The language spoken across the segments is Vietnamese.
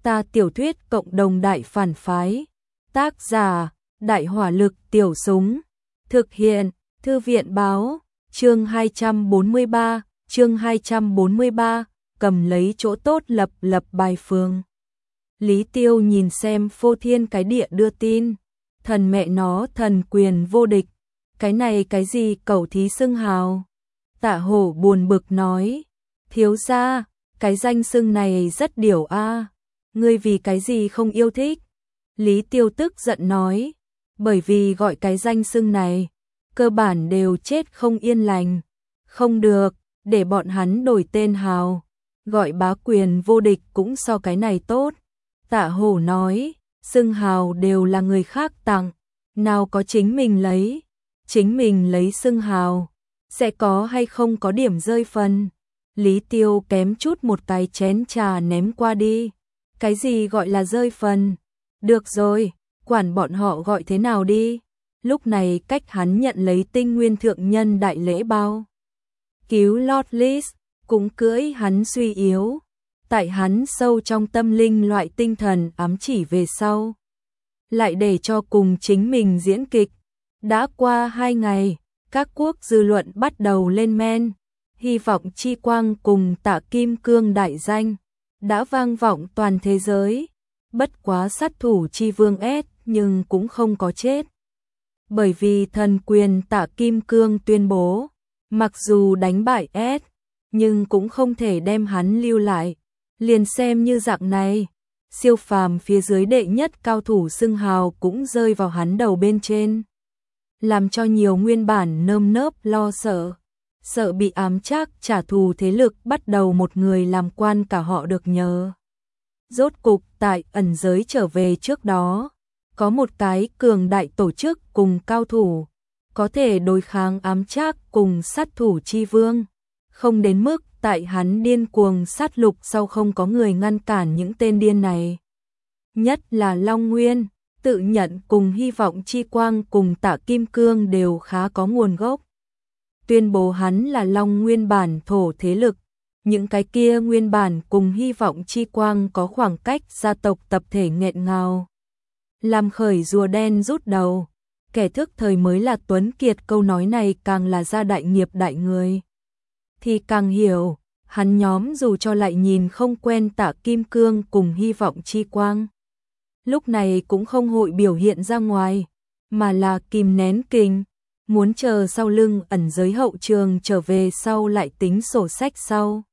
Ta tiểu thuyết cộng đồng đại phản phái. Tác giả: Đại hỏa lực tiểu súng. Thực hiện: Thư viện báo. Chương 243, cầm lấy chỗ tốt lập bài phương. Lý Tiêu nhìn xem phô thiên cái địa đưa tin. Thần mẹ nó thần quyền vô địch. Cái này cái gì cẩu thí xưng hào. Tạ Hổ buồn bực nói. Thiếu gia, cái danh xưng này rất điểu a. Ngươi vì cái gì không yêu thích? Lý Tiêu tức giận nói. Bởi vì gọi cái danh xưng này, cơ bản đều chết không yên lành. Không được, để bọn hắn đổi tên hào. Gọi bá quyền vô địch cũng so cái này tốt. Tạ Hổ nói, xưng hào đều là người khác tặng, nào có chính mình lấy. Chính mình lấy xưng hào, sẽ có hay không có điểm rơi phần. Lý Tiêu kém chút một cái chén trà ném qua đi. Cái gì gọi là rơi phần? Được rồi, quản bọn họ gọi thế nào đi. Lúc này cách hắn nhận lấy tinh nguyên thượng nhân đại lễ bao. Cứu Lord Lis, cũng cưỡi hắn suy yếu. Tại hắn sâu trong tâm linh loại tinh thần ám chỉ về sau. Lại để cho cùng chính mình diễn kịch. Đã qua 2 ngày, các quốc dư luận bắt đầu lên men. Hy vọng chi quang cùng Tạ Kim Cương đại danh đã vang vọng toàn thế giới. Bất quá sát thủ chi vương S nhưng cũng không có chết. Bởi vì thần quyền Tạ Kim Cương tuyên bố, mặc dù đánh bại S, nhưng cũng không thể đem hắn lưu lại. Liền xem như dạng này, siêu phàm phía dưới đệ nhất cao thủ xưng hào cũng rơi vào hắn đầu bên trên. Làm cho nhiều nguyên bản nơm nớp lo sợ. Sợ bị ám trác trả thù thế lực bắt đầu một người làm quan cả họ được nhờ. Rốt cục tại ẩn giới trở về trước đó, có một cái cường đại tổ chức cùng cao thủ, có thể đối kháng ám trác cùng sát thủ chi vương. Không đến mức tại hắn điên cuồng sát lục sau không có người ngăn cản những tên điên này. Nhất là Long Nguyên, tự nhận cùng hy vọng chi quang cùng Tạ Kim Cương đều khá có nguồn gốc. Tuyên bố hắn là Long Nguyên bản thổ thế lực, những cái kia nguyên bản cùng hy vọng chi quang có khoảng cách gia tộc tập thể nghẹn ngào. Làm khởi rùa đen rút đầu, kẻ thức thời mới là tuấn kiệt, câu nói này càng là gia đại nghiệp đại người. Thì càng hiểu, hắn nhóm dù cho lại nhìn không quen Tạ Kim Cương cùng hy vọng chi quang. Lúc này cũng không hội biểu hiện ra ngoài, mà là kìm nén kình, muốn chờ sau lưng ẩn giới hậu trường trở về sau lại tính sổ sách sau.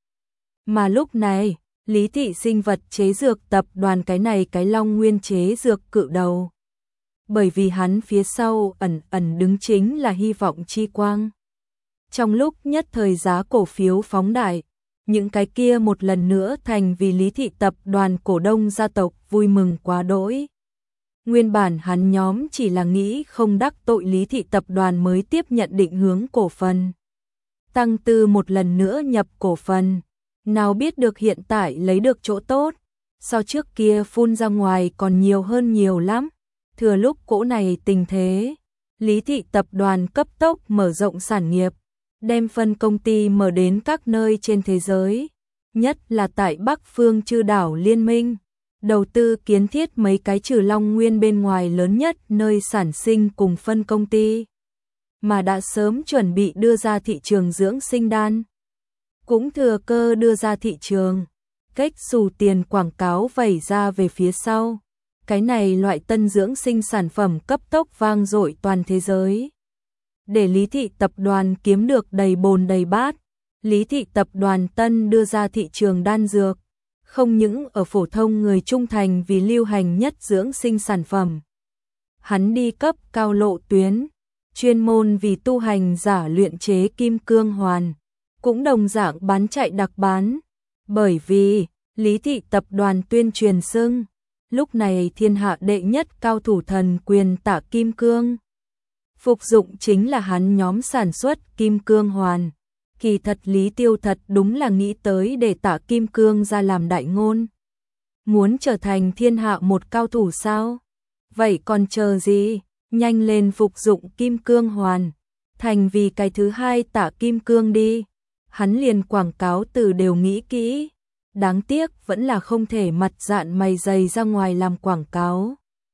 Mà lúc này, Lý Thị sinh vật chế dược tập đoàn cái này cái Long Nguyên chế dược cự đầu. Bởi vì hắn phía sau ẩn đứng chính là hy vọng chi quang. Trong lúc nhất thời giá cổ phiếu phóng đại, những cái kia một lần nữa thành vì Lý Thị tập đoàn cổ đông gia tộc vui mừng quá đỗi. Nguyên bản hắn nhóm chỉ là nghĩ không đắc tội Lý Thị tập đoàn mới tiếp nhận định hướng cổ phần. Tăng Tư một lần nữa nhập cổ phần, nào biết được hiện tại lấy được chỗ tốt, so trước kia phun ra ngoài còn nhiều hơn nhiều lắm. Thừa lúc cỗ này tình thế, Lý Thị tập đoàn cấp tốc mở rộng sản nghiệp, đem phân công ty mở đến các nơi trên thế giới, nhất là tại Bắc Phương Chư đảo Liên minh, đầu tư kiến thiết mấy cái trừ Long Nguyên bên ngoài lớn nhất nơi sản sinh cùng phân công ty, mà đã sớm chuẩn bị đưa ra thị trường dưỡng sinh đan. Cũng thừa cơ đưa ra thị trường, cách xù tiền quảng cáo vẩy ra về phía sau. Cái này loại tân dưỡng sinh sản phẩm cấp tốc vang dội toàn thế giới. Để Lý Thị tập đoàn kiếm được đầy bồn đầy bát, Lý Thị tập đoàn tân đưa ra thị trường đan dược, không những ở phổ thông người trung thành vì lưu hành nhất dưỡng sinh sản phẩm. Hắn đi cấp cao lộ tuyến, chuyên môn vì tu hành giả luyện chế kim cương hoàn, cũng đồng dạng bán chạy đặc bán, bởi vì Lý Thị tập đoàn tuyên truyền xưng, lúc này thiên hạ đệ nhất cao thủ thần quyền Tạ Kim Cương. Phục dụng chính là hắn nhóm sản xuất kim cương hoàn. Kỳ thật Lý Tiêu thật đúng là nghĩ tới để Tạ Kim Cương ra làm đại ngôn. Muốn trở thành thiên hạ một cao thủ sao? Vậy còn chờ gì? Nhanh lên phục dụng kim cương hoàn, thành vì cái thứ hai Tạ Kim Cương đi. Hắn liền quảng cáo từ đều nghĩ kỹ, đáng tiếc vẫn là không thể mặt dạn mày dày ra ngoài làm quảng cáo.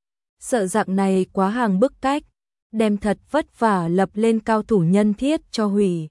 Sợ dạng này quá hàng bức cách, đem thật vất vả lập lên cao thủ nhân thiết cho hủy.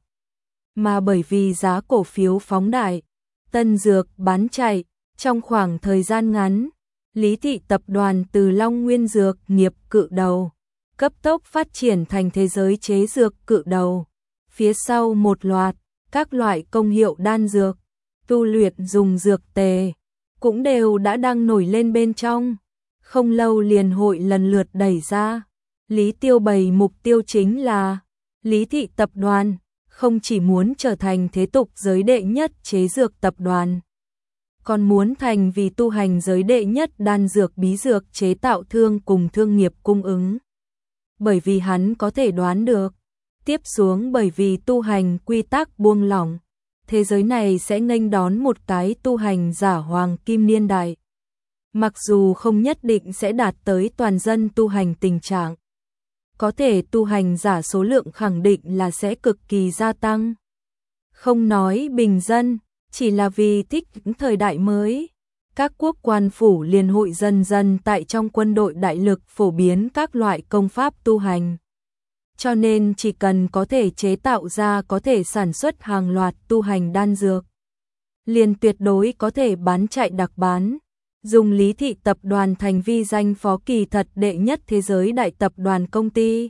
Mà bởi vì giá cổ phiếu phóng đại, Tân Dược bán chạy, trong khoảng thời gian ngắn, Lý Thị tập đoàn từ Long Nguyên dược nghiệp cự đầu, cấp tốc phát triển thành thế giới chế dược cự đầu. Phía sau một loạt, các loại công hiệu đan dược, tu luyện dùng dược tề, cũng đều đã đang nổi lên bên trong. Không lâu liền hội lần lượt đẩy ra. Lý Tiêu bày mục tiêu chính là Lý Thị tập đoàn không chỉ muốn trở thành thế tục giới đệ nhất chế dược tập đoàn, còn muốn thành vì tu hành giới đệ nhất đan dược bí dược chế tạo thương cùng thương nghiệp cung ứng. Bởi vì hắn có thể đoán được, tiếp xuống bởi vì tu hành quy tắc buông lỏng, thế giới này sẽ nghênh đón một cái tu hành giả hoàng kim niên đại. Mặc dù không nhất định sẽ đạt tới toàn dân tu hành tình trạng, có thể tu hành giả số lượng khẳng định là sẽ cực kỳ gia tăng. Không nói bình dân, chỉ là vì thích ứng thời đại mới, các quốc quan phủ liền hội dần dần tại trong quân đội đại lực phổ biến các loại công pháp tu hành. Cho nên chỉ cần có thể chế tạo ra có thể sản xuất hàng loạt tu hành đan dược, liền tuyệt đối có thể bán chạy đặc bán. Dùng Lý Thị tập đoàn thành vi danh phó kỳ thật đệ nhất thế giới đại tập đoàn công ty.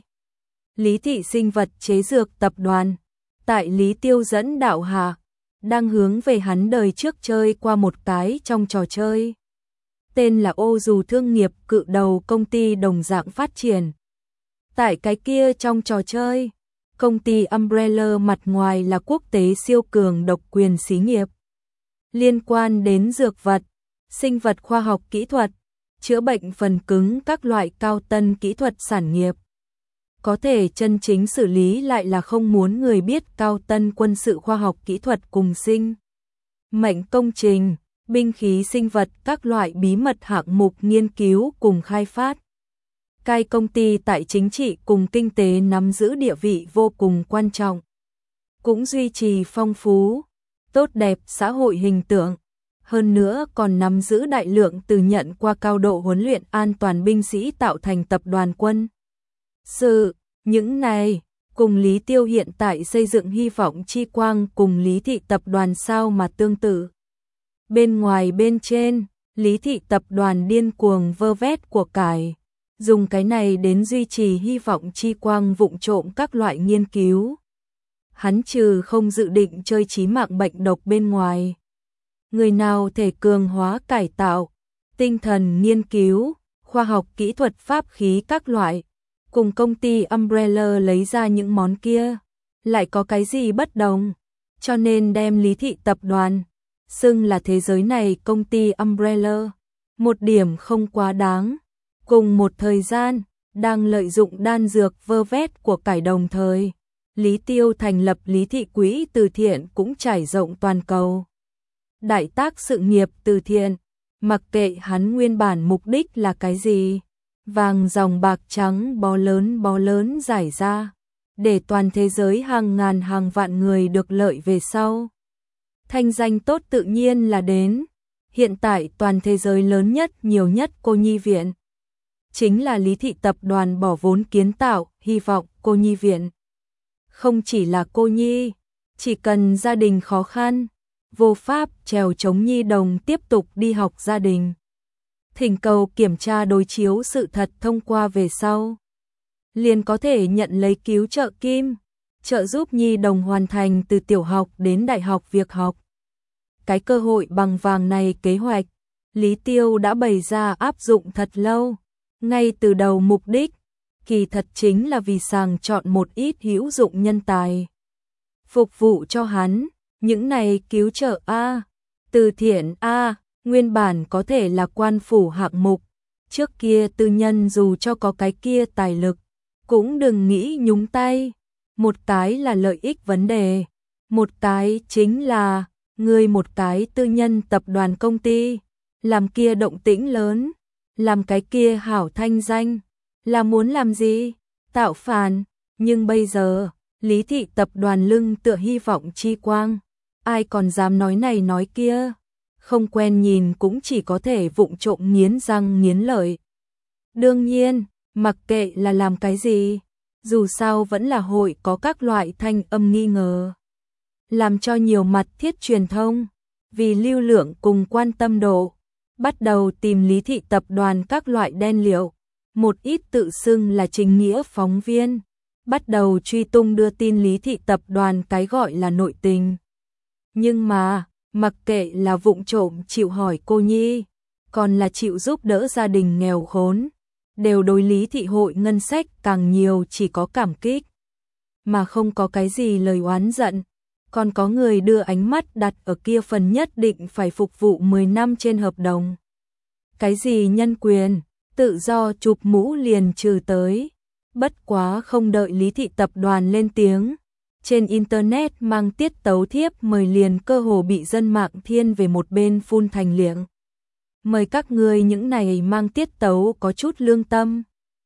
Lý Thị sinh vật chế dược tập đoàn, tại Lý Tiêu dẫn đạo hạ, đang hướng về hắn đời trước chơi qua một cái trong trò chơi. Tên là Ô Dù thương nghiệp cự đầu công ty đồng dạng phát triển. Tại cái kia trong trò chơi, công ty Umbrella mặt ngoài là quốc tế siêu cường độc quyền xí nghiệp. Liên quan đến dược vật, sinh vật khoa học kỹ thuật, chữa bệnh phần cứng các loại cao tân kỹ thuật sản nghiệp. Có thể chân chính xử lý lại là không muốn người biết cao tân quân sự khoa học kỹ thuật cùng sinh mệnh công trình, binh khí sinh vật các loại bí mật hạng mục nghiên cứu cùng khai phát. Cái công ty tại chính trị cùng kinh tế nắm giữ địa vị vô cùng quan trọng. Cũng duy trì phong phú, tốt đẹp xã hội hình tượng. Hơn nữa còn nắm giữ đại lượng từ nhận qua cao độ huấn luyện an toàn binh sĩ tạo thành tập đoàn quân sự. Những này, cùng Lý Tiêu hiện tại xây dựng hy vọng chi quang cùng Lý Thị tập đoàn sao mà tương tự. Bên ngoài bên trên, Lý Thị tập đoàn điên cuồng vơ vét của cải, dùng cái này đến duy trì hy vọng chi quang vụng trộm các loại nghiên cứu. Hắn trừ không dự định chơi chí mạng bệnh độc bên ngoài. Người nào thể cường hóa cải tạo, tinh thần nghiên cứu, khoa học kỹ thuật pháp khí các loại, cùng công ty Umbrella lấy ra những món kia, lại có cái gì bất đồng, cho nên đem Lý Thị tập đoàn xưng là thế giới này công ty Umbrella, một điểm không quá đáng. Cùng một thời gian, đang lợi dụng đan dược vơ vét của cải đồng thời, Lý Tiêu thành lập Lý Thị quỹ từ thiện cũng trải rộng toàn cầu. Đại tác sự nghiệp từ thiện, mặc kệ hắn nguyên bản mục đích là cái gì, vàng dòng bạc trắng bó lớn giải ra, để toàn thế giới hàng ngàn hàng vạn người được lợi về sau. Thanh danh tốt tự nhiên là đến. Hiện tại toàn thế giới lớn nhất nhiều nhất cô nhi viện, chính là Lý Thị tập đoàn bỏ vốn kiến tạo, hy vọng cô nhi viện. Không chỉ là cô nhi, chỉ cần gia đình khó khăn, vô pháp trèo chống nhi đồng tiếp tục đi học gia đình. Thỉnh cầu kiểm tra đối chiếu sự thật thông qua về sau, liền có thể nhận lấy cứu trợ kim, trợ giúp nhi đồng hoàn thành từ tiểu học đến đại học việc học. Cái cơ hội bằng vàng này kế hoạch, Lý Tiêu đã bày ra áp dụng thật lâu, ngay từ đầu mục đích, kỳ thật chính là vì sàng chọn một ít hữu dụng nhân tài. Phục vụ cho hắn, những này cứu trợ A, từ thiện A, nguyên bản có thể là quan phủ hạng mục, trước kia tư nhân dù cho có cái kia tài lực, cũng đừng nghĩ nhúng tay. Một cái là lợi ích vấn đề, một cái chính là người một cái tư nhân tập đoàn công ty, làm kia động tĩnh lớn, làm cái kia hảo thanh danh, là muốn làm gì? Tạo phản. Nhưng bây giờ, Lý Thị tập đoàn lưng tựa hy vọng chi quang, ai còn dám nói này nói kia? không quen nhìn cũng chỉ có thể vụng trộm nghiến răng nghiến lợi. Đương nhiên, mặc kệ là làm cái gì, dù sao vẫn là hội có các loại thanh âm nghi ngờ. Làm cho nhiều mặt thiết truyền thông, vì lưu lượng cùng quan tâm độ, bắt đầu tìm Lý Thị tập đoàn các loại đen liệu, một ít tự xưng là chính nghĩa phóng viên, bắt đầu truy tung đưa tin Lý Thị tập đoàn cái gọi là nội tình. Nhưng mà, mặc kệ là vụng trộm chịu hỏi cô nhi, còn là chịu giúp đỡ gia đình nghèo khốn, đều đối Lý Thị hội ngân sách càng nhiều chỉ có cảm kích, mà không có cái gì lời oán giận. Còn có người đưa ánh mắt đặt ở kia phần nhất định phải phục vụ 10 năm trên hợp đồng. Cái gì nhân quyền, tự do chụp mũ liền trừ tới. Bất quá không đợi Lý Thị tập đoàn lên tiếng, trên internet mang tiết tấu thiếp mời liền cơ hồ bị dân mạng thiên về một bên phun thành liệng. Mời các ngươi những này mang tiết tấu có chút lương tâm.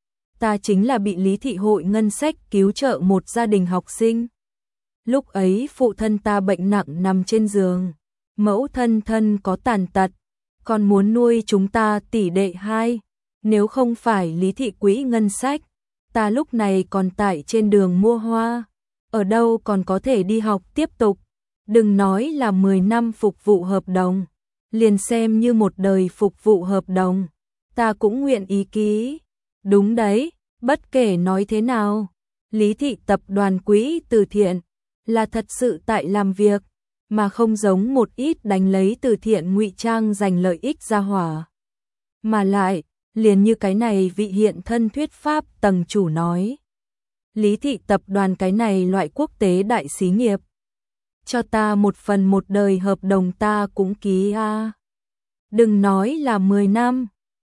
Ta chính là bị Lý Thị hội ngân sách cứu trợ một gia đình học sinh. Lúc ấy phụ thân ta bệnh nặng nằm trên giường, mẫu thân có tàn tật, còn muốn nuôi chúng ta tỷ đệ hai. Nếu không phải Lý Thị quỹ ngân sách, ta lúc này còn tại trên đường mua hoa, ở đâu còn có thể đi học tiếp tục. Đừng nói là 10 năm phục vụ hợp đồng, liền xem như một đời phục vụ hợp đồng, ta cũng nguyện ý ký. Đúng đấy, bất kể nói thế nào, Lý Thị tập đoàn quỹ từ thiện là thật sự tại làm việc, mà không giống một ít đánh lấy từ thiện ngụy trang giành lợi ích ra hỏa. Mà lại, liền như cái này vị hiện thân thuyết pháp tầng chủ nói, Lý Thị tập đoàn cái này loại quốc tế đại xí nghiệp, cho ta 1/1 đời hợp đồng ta cũng ký a. Đừng nói là 10 năm,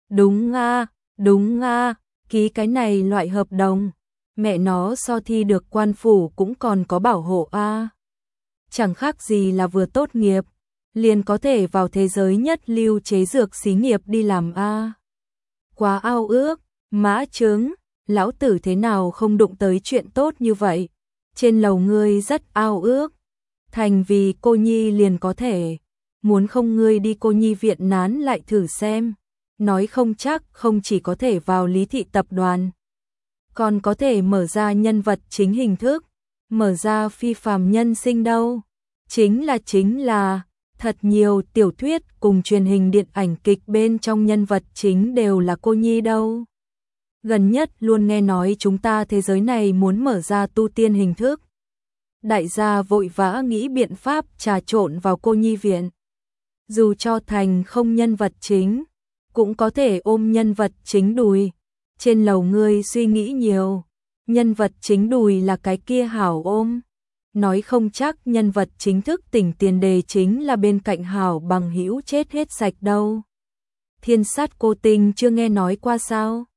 đúng a, ký cái này loại hợp đồng, mẹ nó so thi được quan phủ cũng còn có bảo hộ a. Chẳng khác gì là vừa tốt nghiệp, liền có thể vào thế giới nhất lưu chế dược xí nghiệp đi làm a. Quá ao ước, mã trứng, lão tử thế nào không đụng tới chuyện tốt như vậy. Trên lầu ngươi rất ao ước, thành vì cô nhi liền có thể, muốn không ngươi đi cô nhi viện nán lại thử xem, nói không chắc không chỉ có thể vào Lý Thị tập đoàn, còn có thể mở ra nhân vật chính hình thức, mở ra phi phàm nhân sinh đâu. Chính là, thật nhiều tiểu thuyết cùng truyền hình điện ảnh kịch bên trong nhân vật chính đều là cô nhi đâu. Gần nhất luôn nghe nói chúng ta thế giới này muốn mở ra tu tiên hình thức. Đại gia vội vã nghĩ biện pháp trà trộn vào cô nhi viện. Dù cho thành không nhân vật chính, cũng có thể ôm nhân vật chính đùi. Trên lầu ngươi suy nghĩ nhiều, nhân vật chính đùi là cái kia hảo ôm. Nói không chắc nhân vật chính thức tỉnh tiền đề chính là bên cạnh hảo bằng hữu chết hết sạch đâu. Thiên sát cô tình chưa nghe nói qua sao?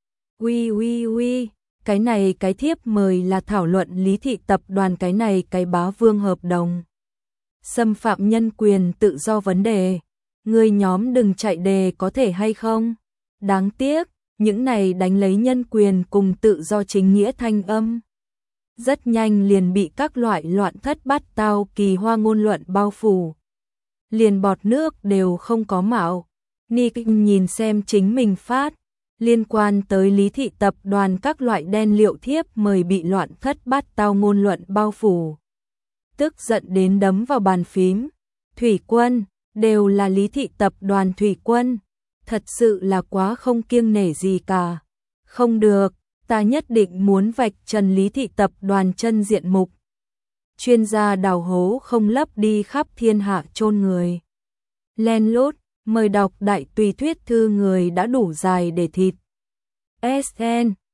Uy, cái này cái thiếp mời là thảo luận Lý Thị tập đoàn cái này cái bá vương hợp đồng. Xâm phạm nhân quyền tự do vấn đề, người nhóm đừng chạy đề có thể hay không? Đáng tiếc, những này đánh lấy nhân quyền cùng tự do chính nghĩa thanh âm. Rất nhanh liền bị các loại loạn thất bát tao kỳ hoa ngôn luận bao phủ. Liền bọt nước đều không có mạo. Nick nhìn xem chính mình phát, liên quan tới Lý Thị tập đoàn các loại đen liệu thiếp mời bị loạn thất bát tao ngôn luận bao phủ. Tức giận đến đấm vào bàn phím. Thủy quân, đều là Lý Thị tập đoàn thủy quân. Thật sự là quá không kiêng nể gì cả. Không được, ta nhất định muốn vạch trần Lý Thị tập đoàn chân diện mục. Chuyên gia đào hố không lấp đi khắp thiên hạ chôn người. Len lút, mời đọc đại tùy thuyết thư người đã đủ dài để thịt. SN